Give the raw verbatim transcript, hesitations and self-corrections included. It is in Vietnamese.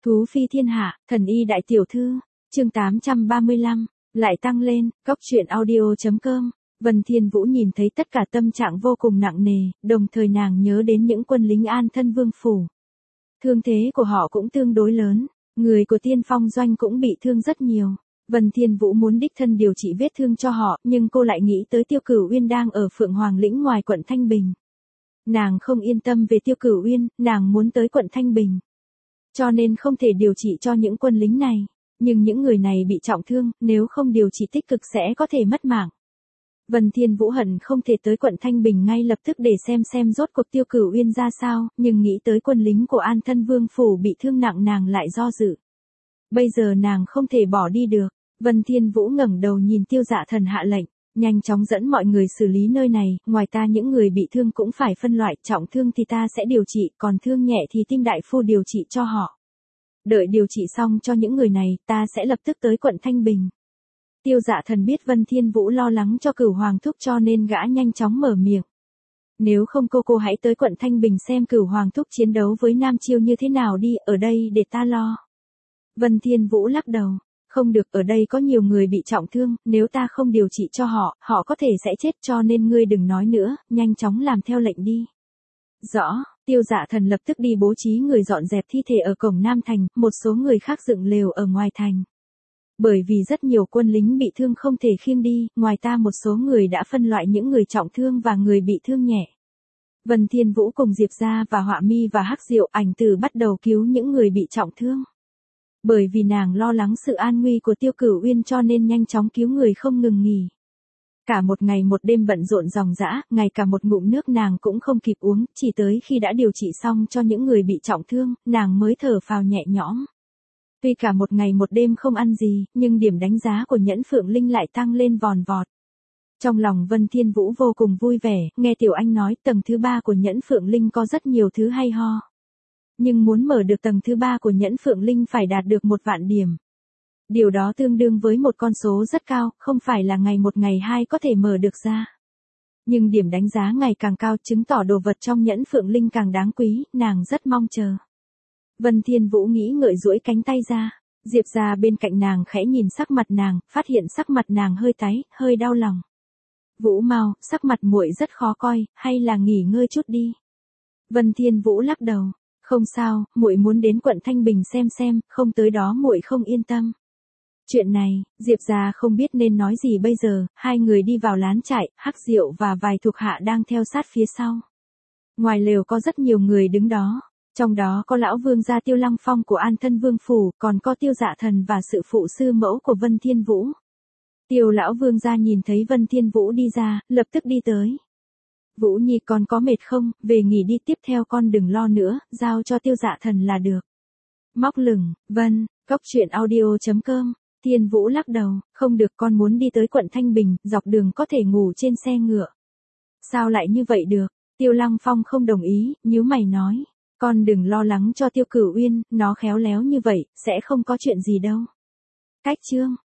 Thú phi thiên hạ, thần y đại tiểu thư, chương tám trăm ba mươi lăm, lại tăng lên, cốc truyện audio.com. Vân Thiên Vũ nhìn thấy tất cả tâm trạng vô cùng nặng nề, đồng thời nàng nhớ đến những quân lính An Thân Vương phủ. Thương thế của họ cũng tương đối lớn, người của Tiên Phong Doanh cũng bị thương rất nhiều. Vân Thiên Vũ muốn đích thân điều trị vết thương cho họ, nhưng cô lại nghĩ tới Tiêu Cửu Uyên đang ở Phượng Hoàng Lĩnh ngoài quận Thanh Bình. Nàng không yên tâm về Tiêu Cửu Uyên, nàng muốn tới quận Thanh Bình. Cho nên không thể điều trị cho những quân lính này, nhưng những người này bị trọng thương, nếu không điều trị tích cực sẽ có thể mất mạng. Vân Thiên Vũ hận không thể tới quận Thanh Bình ngay lập tức để xem xem rốt cuộc Tiêu Cửu Uyên ra sao, nhưng nghĩ tới quân lính của An Thân Vương phủ bị thương nặng nàng lại do dự. Bây giờ nàng không thể bỏ đi được. Vân Thiên Vũ ngẩng đầu nhìn Tiêu Dạ Thần hạ lệnh, nhanh chóng dẫn mọi người xử lý nơi này, ngoài ta những người bị thương cũng phải phân loại, trọng thương thì ta sẽ điều trị, còn thương nhẹ thì Tinh đại phu điều trị cho họ. Đợi điều trị xong cho những người này, ta sẽ lập tức tới quận Thanh Bình. Tiêu Dạ Thần biết Vân Thiên Vũ lo lắng cho Cửu Hoàng Thúc cho nên gã nhanh chóng mở miệng. Nếu không cô cô hãy tới quận Thanh Bình xem Cửu Hoàng Thúc chiến đấu với Nam Chiêu như thế nào đi, ở đây để ta lo. Vân Thiên Vũ lắc đầu. Không được, ở đây có nhiều người bị trọng thương, nếu ta không điều trị cho họ, họ có thể sẽ chết, cho nên ngươi đừng nói nữa, nhanh chóng làm theo lệnh đi. Rõ, Tiêu Dạ Thần lập tức đi bố trí người dọn dẹp thi thể ở cổng Nam Thành, một số người khác dựng lều ở ngoài thành. Bởi vì rất nhiều quân lính bị thương không thể khiêng đi, ngoài ta một số người đã phân loại những người trọng thương và người bị thương nhẹ. Vân Thiên Vũ cùng Diệp Gia và Họa Mi và Hắc Diệu Ảnh Tử bắt đầu cứu những người bị trọng thương. Bởi vì nàng lo lắng sự an nguy của Tiêu Cửu Uyên cho nên nhanh chóng cứu người không ngừng nghỉ. Cả một ngày một đêm bận rộn ròng rã, ngay cả một ngụm nước nàng cũng không kịp uống, chỉ tới khi đã điều trị xong cho những người bị trọng thương, nàng mới thở phào nhẹ nhõm. Tuy cả một ngày một đêm không ăn gì, nhưng điểm đánh giá của Nhẫn Phượng Linh lại tăng lên vòn vọt. Trong lòng Vân Thiên Vũ vô cùng vui vẻ, nghe Tiểu Anh nói tầng thứ ba của Nhẫn Phượng Linh có rất nhiều thứ hay ho. Nhưng muốn mở được tầng thứ ba của Nhẫn Phượng Linh phải đạt được một vạn điểm. Điều đó tương đương với một con số rất cao, không phải là ngày một ngày hai có thể mở được ra. Nhưng điểm đánh giá ngày càng cao chứng tỏ đồ vật trong Nhẫn Phượng Linh càng đáng quý, nàng rất mong chờ. Vân Thiên Vũ nghĩ ngợi duỗi cánh tay ra, Diệp Gia bên cạnh nàng khẽ nhìn sắc mặt nàng, phát hiện sắc mặt nàng hơi tái, hơi đau lòng. Vũ mau, sắc mặt muội rất khó coi, hay là nghỉ ngơi chút đi. Vân Thiên Vũ lắc đầu. Không sao, muội muốn đến quận Thanh Bình xem xem, không tới đó muội không yên tâm. Chuyện này, Diệp Gia không biết nên nói gì bây giờ, hai người đi vào lán trại, Hắc Diệu và vài thuộc hạ đang theo sát phía sau. Ngoài lều có rất nhiều người đứng đó, trong đó có lão vương gia Tiêu Lăng Phong của An Thân Vương phủ, còn có Tiêu Dạ Thần và sự phụ sư mẫu của Vân Thiên Vũ. Tiêu lão vương gia nhìn thấy Vân Thiên Vũ đi ra, lập tức đi tới. Vũ Nhi con có mệt không, về nghỉ đi, tiếp theo con đừng lo nữa, giao cho Tiêu Dạ Thần là được. Móc lửng, vân, cốc truyện audio.com, Thiên Vũ lắc đầu, không được, con muốn đi tới quận Thanh Bình, dọc đường có thể ngủ trên xe ngựa. Sao lại như vậy được? Tiêu Lăng Phong không đồng ý, nhíu mày nói, con đừng lo lắng cho Tiêu Cửu Uyên, nó khéo léo như vậy, sẽ không có chuyện gì đâu. Cách chương.